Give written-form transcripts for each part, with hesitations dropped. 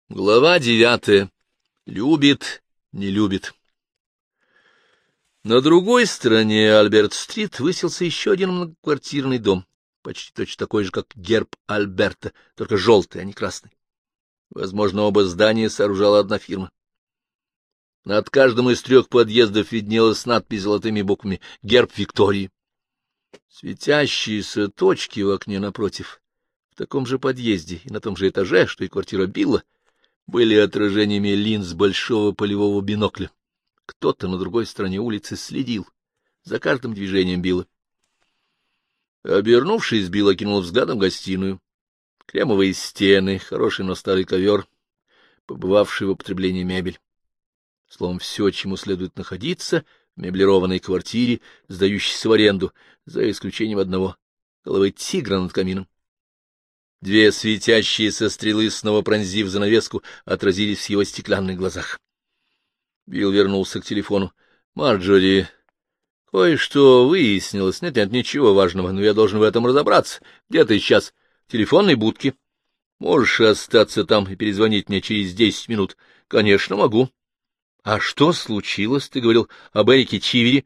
Глава 9. Любит, не любит. На другой стороне Альберт-стрит высился еще один многоквартирный дом, почти точно такой же, как герб Альберта, только желтый, а не красный. Возможно, оба здания сооружала одна фирма. Над каждым из 3 подъездов виднелась надпись золотыми буквами «Герб Виктории». Светящиеся точки в окне напротив, в таком же подъезде и на том же этаже, что и квартира Билла, были отражениями линз большого полевого бинокля. Кто-то на другой стороне улицы следил за каждым движением Билла. Обернувшись, Билл окинул взглядом гостиную. Кремовые стены, хороший, но старый ковер, побывавший в употреблении мебель. Словом, все, чему следует находиться в меблированной квартире, сдающейся в аренду, за исключением одного — головы тигра над камином. 2 светящиеся стрелы, снова пронзив занавеску, отразились в его стеклянных глазах. Билл вернулся к телефону. — Марджори, кое-что выяснилось. Нет, ничего важного, но я должен в этом разобраться. Где ты сейчас? В телефонной будке. Можешь остаться там и перезвонить мне через 10 минут? — Конечно, могу. — А что случилось? Ты говорил об Эрике Чивере.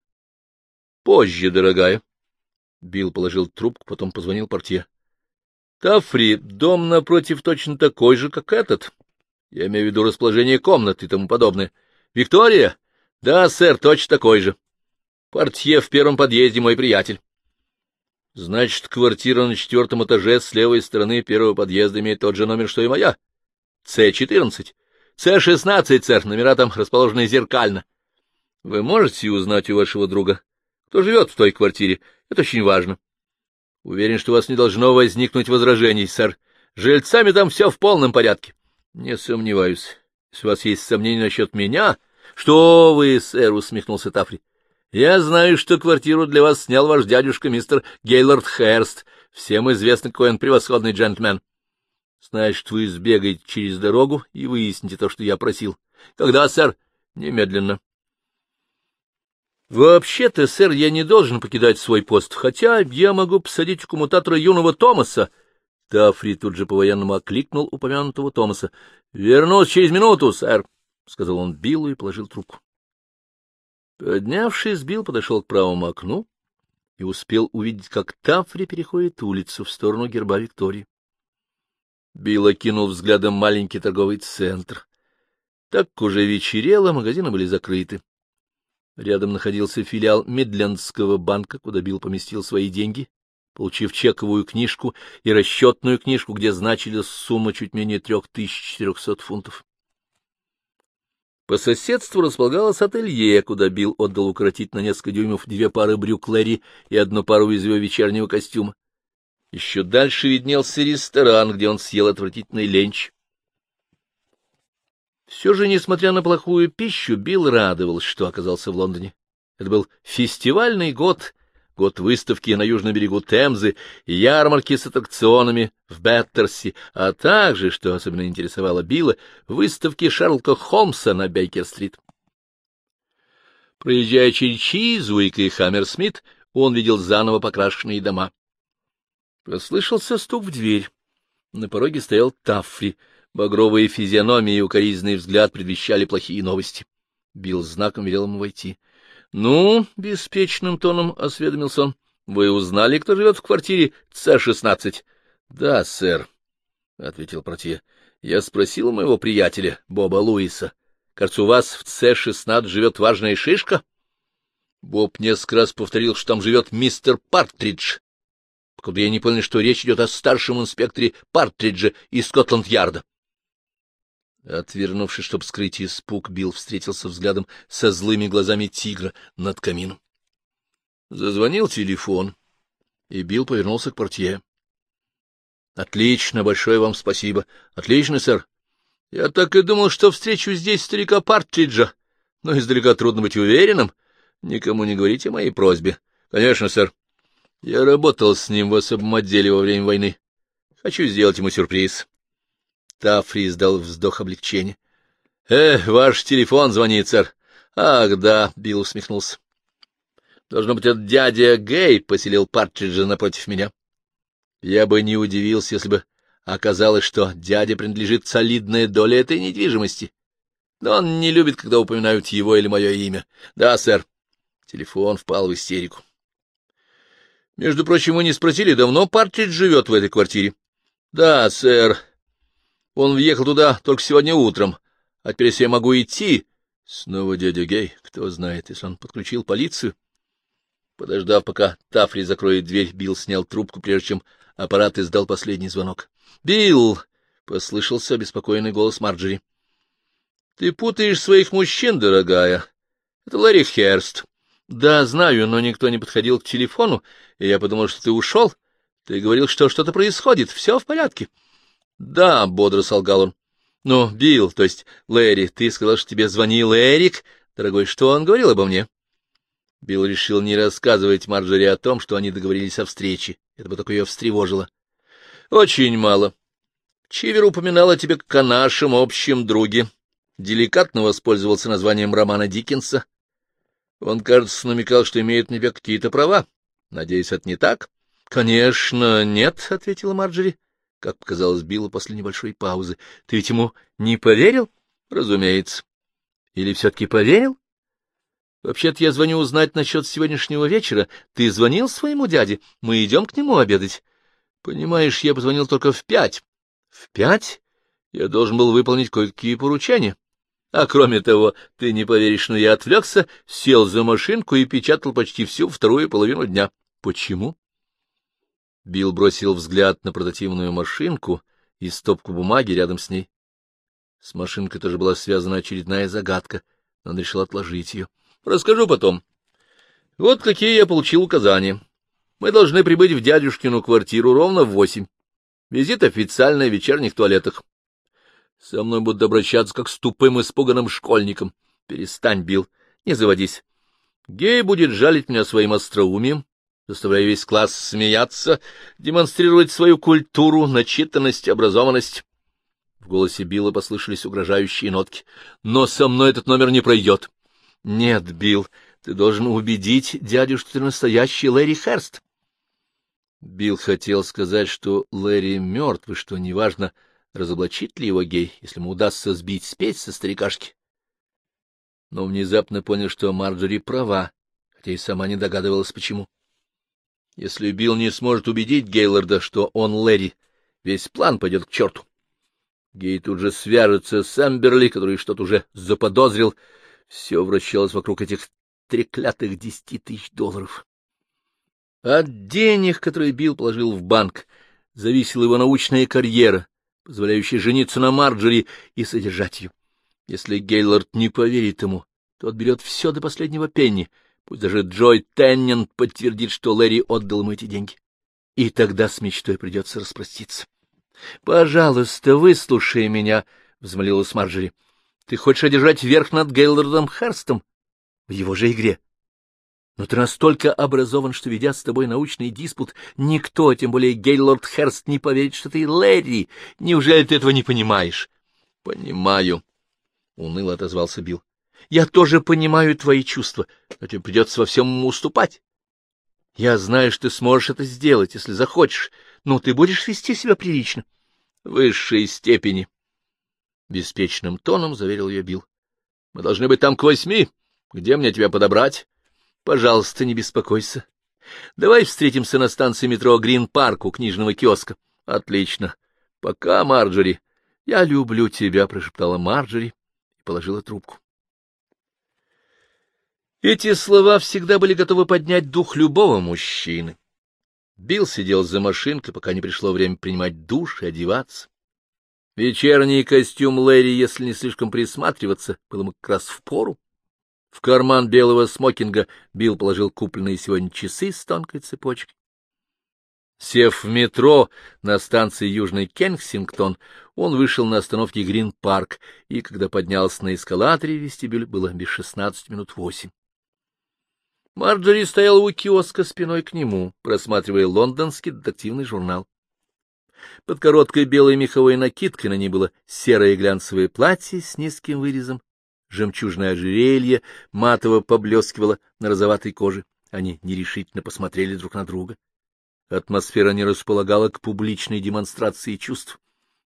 — Позже, дорогая. Билл положил трубку, потом позвонил портье. Таффри, дом напротив точно такой же, как этот. Я имею в виду расположение комнат и тому подобное. Виктория? Да, сэр, точно такой же. Портье в 1 подъезде, мой приятель. Значит, квартира на 4-м этаже с левой стороны 1-го подъезда имеет тот же номер, что и моя. С-14. С-16, сэр, номера там расположены зеркально. Вы можете узнать у вашего друга, кто живет в той квартире? Это очень важно. Уверен, что у вас не должно возникнуть возражений, сэр. С жильцами там все в полном порядке. Не сомневаюсь. Если у вас есть сомнения насчет меня... — Что вы, сэр, — усмехнулся Таффри. — Я знаю, что квартиру для вас снял ваш дядюшка мистер Гейлорд Херст. Всем известно, какой он превосходный джентльмен. Значит, вы сбегаете через дорогу и выясните то, что я просил. — Когда, сэр? — Немедленно. Вообще-то, сэр, я не должен покидать свой пост, хотя я могу посадить в коммутатора юного Томаса. Таффри тут же по-военному окликнул упомянутого Томаса. — Вернусь через минуту, сэр, — сказал он Биллу и положил трубку. Поднявшись, Билл подошел к правому окну и успел увидеть, как Таффри переходит улицу в сторону герба Виктории. Билл окинул взглядом маленький торговый центр. Так уже вечерело, магазины были закрыты. Рядом находился филиал Мидлендского банка, куда Билл поместил свои деньги, получив чековую книжку и расчетную книжку, где значилась сумма чуть менее 3400 фунтов. По соседству располагалось ателье, куда Билл отдал укоротить на несколько дюймов 2 пары брюк Лэри и 1 пару из его вечернего костюма. Еще дальше виднелся ресторан, где он съел отвратительный ленч. Все же, несмотря на плохую пищу, Билл радовался, что оказался в Лондоне. Это был фестивальный год, год выставки на южном берегу Темзы, ярмарки с аттракционами в Беттерси, а также, что особенно интересовало Билла, выставки Шерлока Холмса на Бейкер-стрит. Проезжая через Чизуик и Хаммерсмит, он видел заново покрашенные дома. Послышался стук в дверь. На пороге стоял Таффри. Багровые физиономии и укоризненный взгляд предвещали плохие новости. Билл знаком велел ему войти. — Ну, — беспечным тоном осведомился он, — вы узнали, кто живет в квартире С-16? — Да, сэр, — ответил портье. — Я спросил у моего приятеля, Боба Луиса. Кажется, у вас в С-16 живет важная шишка? Боб несколько раз повторил, что там живет мистер Партридж. Покуда я не понял, что речь идет о старшем инспекторе Партридже из Скотланд-Ярда. Отвернувшись, чтобы скрыть испуг, Билл встретился взглядом со злыми глазами тигра над камином. Зазвонил телефон, и Билл повернулся к портье. — Отлично, большое вам спасибо. — Отлично, сэр. Я так и думал, что встречу здесь старика Партриджа, но издалека трудно быть уверенным. Никому не говорите о моей просьбе. — Конечно, сэр. Я работал с ним в особом отделе во время войны. Хочу сделать ему сюрприз. Таффри издал вздох облегчения. — Ваш телефон звонит, сэр. — Ах, да, — Билл усмехнулся. — Должно быть, этот дядя Гей поселил Партриджа напротив меня. Я бы не удивился, если бы Оказалось, что дяде принадлежит солидная доля этой недвижимости. Но он не любит, когда упоминают его или мое имя. Да, сэр. Телефон впал в истерику. Между прочим, вы не спросили, давно Партридж живет в этой квартире? Да, сэр. Он въехал туда только сегодня утром. А теперь, если я могу идти... Снова дядя Гей. Кто знает, если он подключил полицию. Подождав, пока Тафри закроет дверь, Билл снял трубку, прежде чем аппарат издал последний звонок. «Билл!» — послышался обеспокоенный голос Марджери. «Ты путаешь своих мужчин, дорогая. Это Ларри Херст». «Да, знаю, но никто не подходил к телефону, и я подумал, что ты ушел. Ты говорил, что что-то происходит. Все в порядке». «Да», — бодро солгал он. «Ну, Билл, то есть Ларри, ты сказал, что тебе звонил Эрик. Дорогой, что он говорил обо мне?» Билл решил не рассказывать Марджери о том, что они договорились о встрече. Это бы только ее встревожило. — Очень мало. Чивер упоминал о тебе как о нашем общем друге. Деликатно воспользовался названием романа Диккенса. Он, кажется, намекал, что имеет на тебя какие-то права. Надеюсь, это не так? — Конечно, нет, — ответила Марджери, как показалось Биллу после небольшой паузы. — Ты ведь ему не поверил? — Разумеется. — Или все-таки поверил? Вообще-то я звоню узнать насчет сегодняшнего вечера. Ты звонил своему дяде? Мы идем к нему обедать. Понимаешь, я позвонил только в 5. В 5? Я должен был выполнить кое-какие поручения. А кроме того, ты не поверишь, но я отвлекся, сел за машинку и печатал почти всю вторую половину дня. Почему? Билл бросил взгляд на портативную машинку и стопку бумаги рядом с ней. С машинкой тоже была связана очередная загадка, но он решил отложить ее. Расскажу потом. Вот какие я получил указания. Мы должны прибыть в дядюшкину квартиру ровно в 8. Визит официальный, в вечерних туалетах. Со мной будут обращаться как с тупым испуганным школьником. Перестань, Билл, не заводись. Гей будет жалить меня своим остроумием, заставляя весь класс смеяться, демонстрировать свою культуру, начитанность, образованность. В голосе Билла послышались угрожающие нотки. Но со мной этот номер не пройдет. Нет, Билл, ты должен убедить дядю, что ты настоящий Ларри Херст. Билл хотел сказать, что Ларри мертв, и что неважно, разоблачит ли его Гей, если ему удастся сбить спесь со старикашки. Но внезапно понял, что Марджери права, хотя и сама не догадывалась, почему. Если Билл не сможет убедить Гейлорда, что он Ларри, весь план пойдет к черту. Гей тут же свяжется с Эмберли, который что-то уже заподозрил. Все вращалось вокруг этих треклятых $10 000. От денег, которые Билл положил в банк, зависела его научная карьера, позволяющая жениться на Марджери и содержать ее. Если Гейлорд не поверит ему, то отберет все до последнего пенни, пусть даже Джой Теннин подтвердит, что Ларри отдал ему эти деньги. И тогда с мечтой придется распроститься. — Пожалуйста, выслушай меня, — взмолилась Марджери. — Ты хочешь одержать верх над Гейлордом Херстом в его же игре. Но ты настолько образован, что, ведя с тобой научный диспут, никто, тем более Гейлорд Херст, не поверит, что ты Ларри. Неужели ты этого не понимаешь? — Понимаю, — уныло отозвался Билл. — Я тоже понимаю твои чувства, но тебе придется во всем уступать. Я знаю, что ты сможешь это сделать, если захочешь, но ты будешь вести себя прилично. — В высшей степени, — беспечным тоном заверил ее Билл. — Мы должны быть там к 8. Где мне тебя подобрать? — Пожалуйста, не беспокойся. Давай встретимся на станции метро Грин-парк у книжного киоска. — Отлично. Пока, Марджери. — Я люблю тебя, — прошептала Марджери и положила трубку. Эти слова всегда были готовы поднять дух любого мужчины. Билл сидел за машинкой, пока не пришло время принимать душ и одеваться. Вечерний костюм Ларри, если не слишком присматриваться, был ему как раз впору. В карман белого смокинга Билл положил купленные сегодня часы с тонкой цепочкой. Сев в метро на станции Южный Кенсингтон, он вышел на остановке Грин-парк, и, когда поднялся на эскалаторе в вестибюль, было без 8:16. Марджери стояла у киоска спиной к нему, просматривая лондонский детективный журнал. Под короткой белой меховой накидкой на ней было серое глянцевое платье с низким вырезом, жемчужное ожерелье матово поблескивало на розоватой коже. Они нерешительно посмотрели друг на друга. Атмосфера не располагала к публичной демонстрации чувств.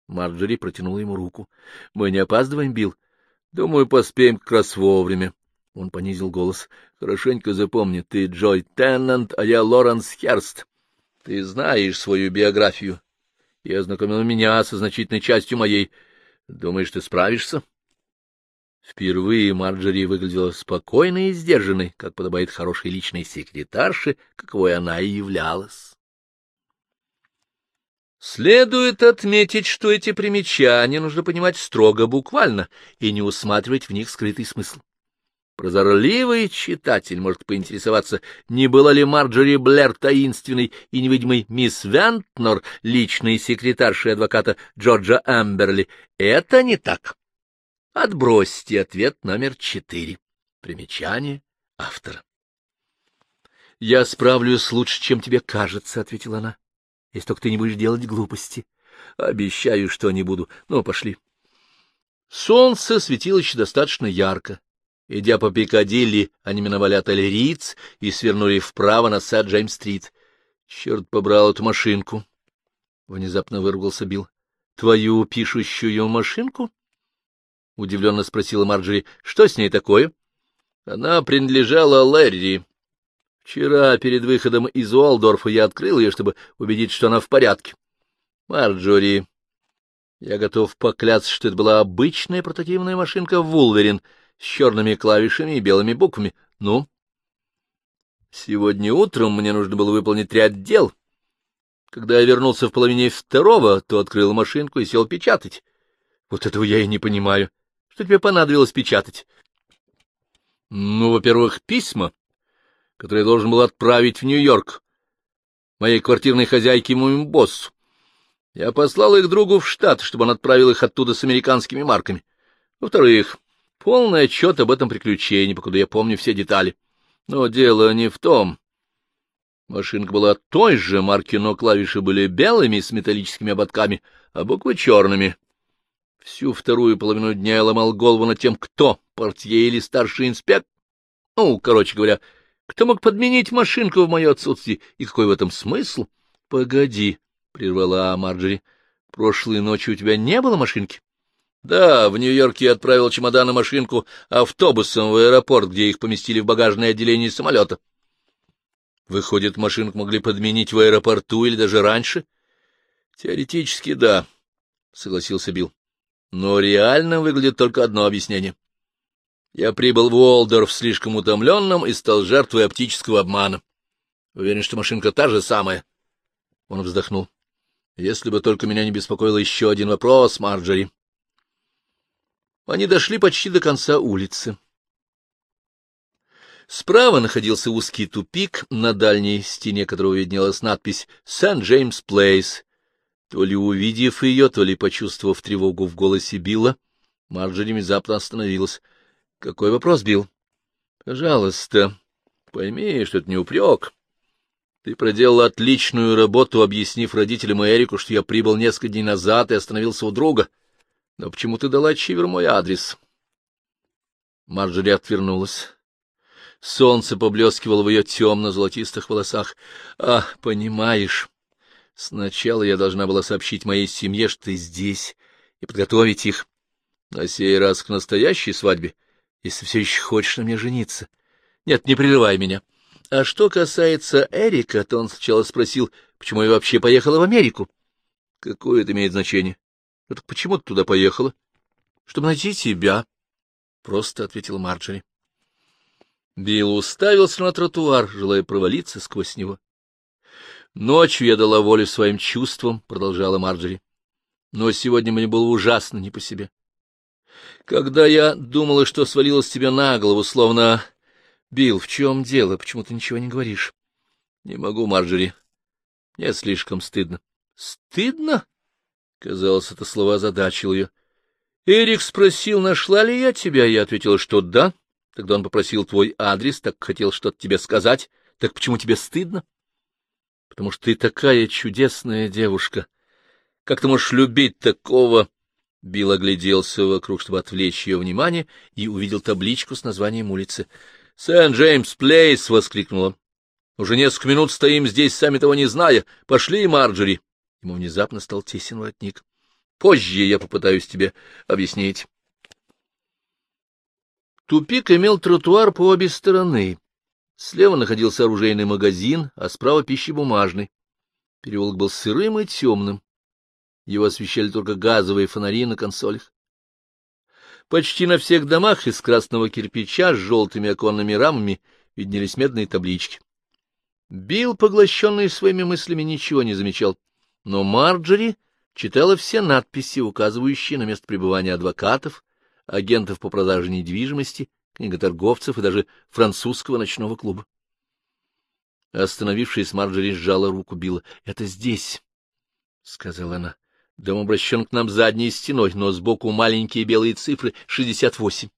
Марджори протянула ему руку. — Мы не опаздываем, Билл? — Думаю, поспеем как раз вовремя. Он понизил голос. — Хорошенько запомни, ты Джой Теннант, а я Лоренс Херст. Ты знаешь свою биографию и ознакомил меня со значительной частью моей. Думаешь, ты справишься? Впервые Марджори выглядела спокойной и сдержанной, как подобает хорошей личной секретарше, каковой она и являлась. Следует отметить, что эти примечания нужно понимать строго буквально и не усматривать в них скрытый смысл. Прозорливый читатель может поинтересоваться, не была ли Марджори Блэр таинственной и невидимой мисс Вентнор, личной секретаршей адвоката Джорджа Амберли. Это не так. Отбросьте ответ номер 4. Примечание автора. — Я справлюсь лучше, чем тебе кажется, — ответила она. — Если только ты не будешь делать глупости. — Обещаю, что не буду. Ну, пошли. Солнце светило еще достаточно ярко. Идя по Пикадилли, они миновали отель Ридс и свернули вправо на Сент-Джеймс-стрит. — Черт побрал эту машинку! — внезапно выругался Билл. — Твою пишущую машинку? — удивленно спросила Марджори. — Что с ней такое? — Она принадлежала Лэрри. Вчера, перед выходом из Уолдорфа, я открыл ее, чтобы убедить, что она в порядке. — Марджори, я готов поклясться, что это была обычная портативная машинка Вулверин с черными клавишами и белыми буквами. Ну? Сегодня утром мне нужно было выполнить ряд дел. Когда я вернулся в половине второго, то открыл машинку и сел печатать. Вот этого я и не понимаю. Что тебе понадобилось печатать? Ну, во-первых, письма, которые я должен был отправить в Нью-Йорк моей квартирной хозяйке и моему боссу. Я послал их другу в штат, чтобы он отправил их оттуда с американскими марками. Во-вторых, полный отчет об этом приключении, покуда я помню все детали. Но дело не в том. Машинка была той же марки, но клавиши были белыми с металлическими ободками, а буквы черными. Всю вторую половину дня я ломал голову над тем, кто, портье или старший инспектор. Ну, короче говоря, кто мог подменить машинку в мое отсутствие, и какой в этом смысл? — Погоди, — прервала Марджори, — прошлой ночью у тебя не было машинки? — Да, в Нью-Йорке я отправил чемодан и машинку автобусом в аэропорт, где их поместили в багажное отделение самолета. — Выходит, машинку могли подменить в аэропорту или даже раньше? — Теоретически, да, — согласился Билл. — Но реально выглядит только одно объяснение. Я прибыл в Уолдорф слишком утомленным и стал жертвой оптического обмана. Уверен, что машинка та же самая. Он вздохнул. Если бы только меня не беспокоил еще один вопрос, Марджори. Они дошли почти до конца улицы. Справа находился узкий тупик, на дальней стене которого виднелась надпись «Сент-Джеймс Плейс». То ли увидев ее, то ли почувствовав тревогу в голосе Билла, Марджори внезапно остановилась. — Какой вопрос, Билл? — Пожалуйста, пойми, что это не упрек. Ты проделал отличную работу, объяснив родителям и Эрику, что я прибыл несколько дней назад и остановился у друга. Но почему ты дала Чивер мой адрес? Марджори отвернулась. Солнце поблескивало в ее темно-золотистых волосах. — Понимаешь, сначала я должна была сообщить моей семье, что ты здесь, и подготовить их. На сей раз к настоящей свадьбе, если все еще хочешь на мне жениться. Нет, не прерывай меня. А что касается Эрика, то он сначала спросил, почему я вообще поехала в Америку. — Какое это имеет значение? — Ну так почему ты туда поехала? — Чтобы найти тебя, — просто ответила Марджори. Билл уставился на тротуар, желая провалиться сквозь него. — Ночью я дала волю своим чувствам, — продолжала Марджори. — Но сегодня мне было ужасно не по себе. Когда я думала, что свалилась тебе на голову, словно... Билл, в чем дело? Почему ты ничего не говоришь? Не могу, Марджори. Мне слишком стыдно. Стыдно? Казалось, это слово озадачило ее. Эрик спросил, нашла ли я тебя. Я ответила, что да. Тогда он попросил твой адрес, так хотел что-то тебе сказать. Так почему тебе стыдно? Потому что ты такая чудесная девушка. Как ты можешь любить такого... Билл огляделся вокруг, чтобы отвлечь ее внимание, и увидел табличку с названием улицы. — Сент-Джеймс Плейс! — воскликнула. — Уже несколько минут стоим здесь, сами того не зная. Пошли, Марджори! Ему внезапно стал тесен воротник. Позже я попытаюсь тебе объяснить. Тупик имел тротуар по обе стороны. Слева находился оружейный магазин, а справа пищебумажный. Переулок был сырым и темным. Его освещали только газовые фонари на консолях. Почти на всех домах из красного кирпича с желтыми оконными рамами виднелись медные таблички. Билл, поглощенный своими мыслями, ничего не замечал, но Марджори читала все надписи, указывающие на место пребывания адвокатов, агентов по продаже недвижимости, книготорговцев и даже французского ночного клуба. Остановившись, Марджори сжала руку Билла. — Это здесь, — сказала она. — Дом обращен к нам задней стеной, но сбоку маленькие белые цифры — 68.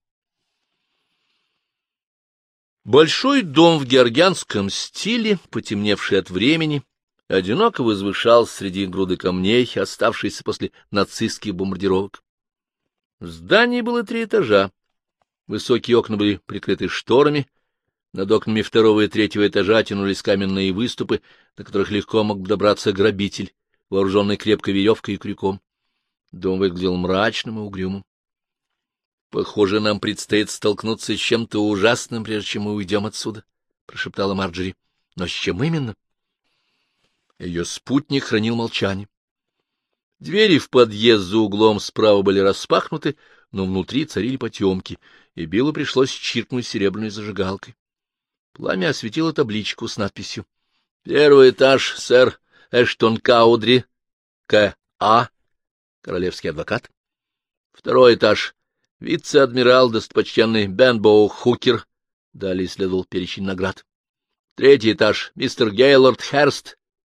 Большой дом в георгианском стиле, потемневший от времени, одиноко возвышался среди груды камней, оставшейся после нацистских бомбардировок. В здании было 3 этажа. Высокие окна были прикрыты шторами, над окнами 2-го и 3-го этажа тянулись каменные выступы, на которых легко мог добраться грабитель, вооруженный крепкой веревкой и крюком. Дом выглядел мрачным и угрюмым. — Похоже, нам предстоит столкнуться с чем-то ужасным, прежде чем мы уйдем отсюда, — прошептала Марджори. — Но с чем именно? Ее спутник хранил молчание. Двери в подъезд за углом справа были распахнуты, но внутри царили потемки, и Биллу пришлось чиркнуть серебряной зажигалкой. Пламя осветило табличку с надписью: «Первый этаж, сэр Эштон Каудри, К.А., королевский адвокат. Второй этаж, вице-адмирал, достопочтенный Бенбоу Хукер». Далее следовал перечень наград. Третий этаж, мистер Гейлорд Херст,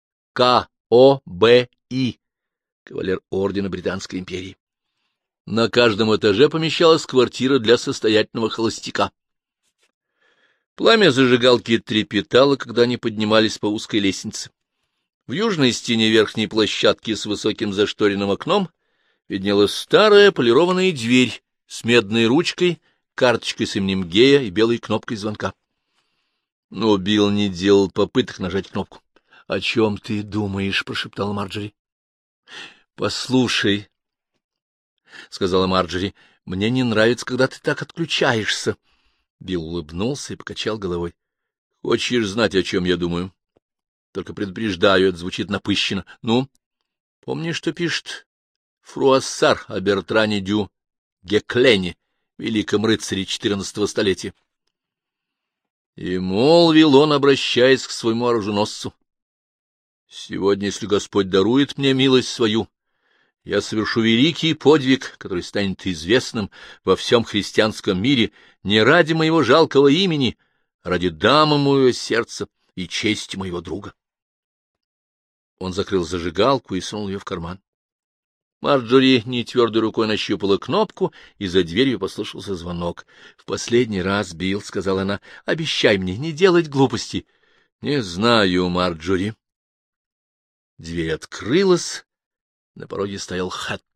К.О.Б.И., кавалер ордена Британской империи. На каждом этаже помещалась квартира для состоятельного холостяка. Пламя зажигалки трепетало, когда они поднимались по узкой лестнице. В южной стене верхней площадки с высоким зашторенным окном виднелась старая полированная дверь с медной ручкой, карточкой с именем Гея и белой кнопкой звонка. Но Билл не делал попыток нажать кнопку. — О чем ты думаешь? — прошептала Марджори. — Послушай, — сказала Марджори, — мне не нравится, когда ты так отключаешься. Билл улыбнулся и покачал головой. — Хочешь знать, о чем я думаю? Только предупреждаю, это звучит напыщенно. Ну, помнишь, что пишет Фруассар о Бертране дю Геклене, великом рыцаре XIV столетия? И молвил он, обращаясь к своему оруженосцу: «Сегодня, если Господь дарует мне милость свою, я совершу великий подвиг, который станет известным во всем христианском мире не ради моего жалкого имени, а ради дамы моего сердца и чести моего друга». Он закрыл зажигалку и сунул ее в карман. Марджори нетвердой рукой нащупала кнопку, и за дверью послышался звонок. — В последний раз, Билл, — сказала она, — обещай мне не делать глупостей. — Не знаю, Марджори. Дверь открылась, на пороге стоял Хэт.